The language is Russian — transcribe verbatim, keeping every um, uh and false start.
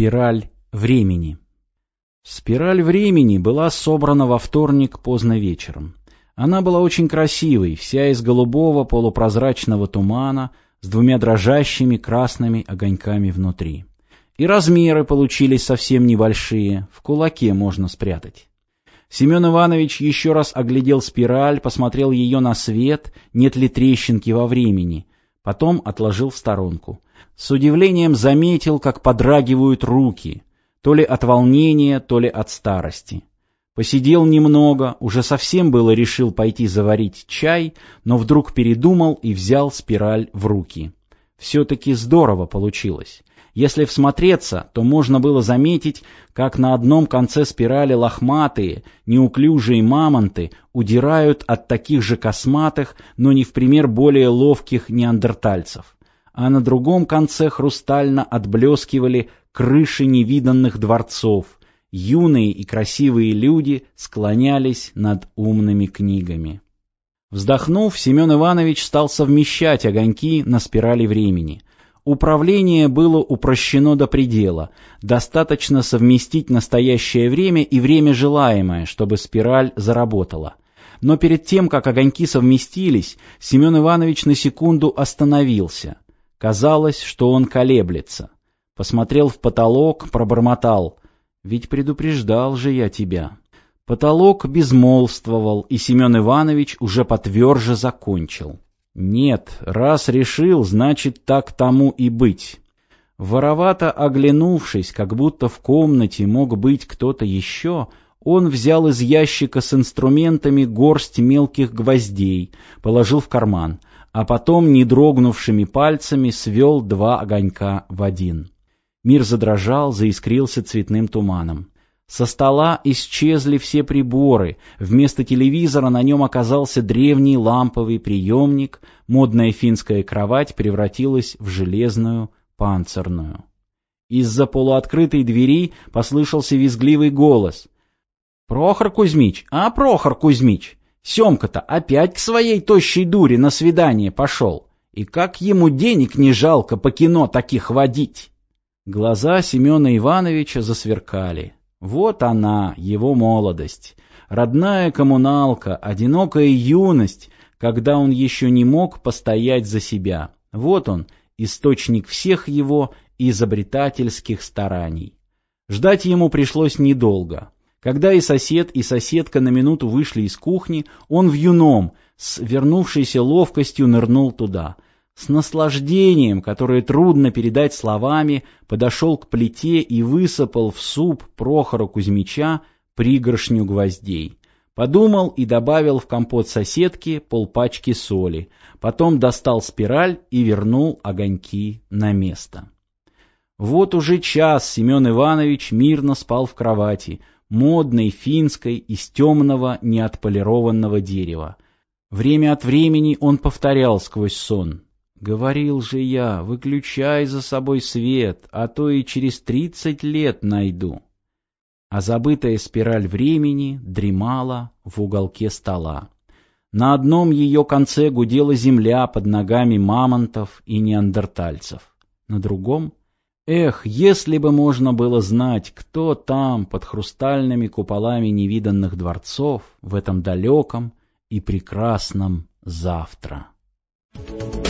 Спираль времени. Спираль времени была собрана во вторник поздно вечером. Она была очень красивой, вся из голубого полупрозрачного тумана с двумя дрожащими красными огоньками внутри. И размеры получились совсем небольшие, в кулаке можно спрятать. Семен Иванович еще раз оглядел спираль, посмотрел ее на свет, нет ли трещинки во времени, потом отложил в сторонку. С удивлением заметил, как подрагивают руки, то ли от волнения, то ли от старости. Посидел немного, уже совсем было решил пойти заварить чай, но вдруг передумал и взял спираль в руки. Все-таки здорово получилось. Если всмотреться, то можно было заметить, как на одном конце спирали лохматые, неуклюжие мамонты удирают от таких же косматых, но не в пример более ловких неандертальцев. А на другом конце хрустально отблескивали крыши невиданных дворцов. Юные и красивые люди склонялись над умными книгами. Вздохнув, Семен Иванович стал совмещать огоньки на спирали времени. Управление было упрощено до предела. Достаточно совместить настоящее время и время желаемое, чтобы спираль заработала. Но перед тем, как огоньки совместились, Семен Иванович на секунду остановился. Казалось, что он колеблется. Посмотрел в потолок, пробормотал: «Ведь предупреждал же я тебя». Потолок безмолвствовал, и Семен Иванович уже потверже закончил. «Нет, раз решил, значит, так тому и быть». Воровато оглянувшись, как будто в комнате мог быть кто-то еще, он взял из ящика с инструментами горсть мелких гвоздей, положил в карман, а потом, не дрогнувшими пальцами, свел два огонька в один. Мир задрожал, заискрился цветным туманом. Со стола исчезли все приборы, вместо телевизора на нем оказался древний ламповый приемник, модная финская кровать превратилась в железную панцирную. Из-за полуоткрытой двери послышался визгливый голос. «Прохор Кузьмич, а, Прохор Кузьмич, Семка-то опять к своей тощей дуре на свидание пошел, и как ему денег не жалко по кино таких водить!» Глаза Семена Ивановича засверкали. Вот она, его молодость, родная коммуналка, одинокая юность, когда он еще не мог постоять за себя. Вот он, источник всех его изобретательских стараний. Ждать ему пришлось недолго. Когда и сосед, и соседка на минуту вышли из кухни, он вьюном, с вернувшейся ловкостью нырнул туда. С наслаждением, которое трудно передать словами, подошел к плите и высыпал в суп Прохора Кузьмича пригоршню гвоздей. Подумал и добавил в компот соседки полпачки соли. Потом достал спираль и вернул огоньки на место. Вот уже час Семен Иванович мирно спал в кровати, модной, финской, из темного, неотполированного дерева. Время от времени он повторял сквозь сон: «Говорил же я, выключай за собой свет, а то и через тридцать лет найду». А забытая спираль времени дремала в уголке стола. На одном ее конце гудела земля под ногами мамонтов и неандертальцев. На другом... Эх, если бы можно было знать, кто там под хрустальными куполами невиданных дворцов в этом далеком и прекрасном завтра.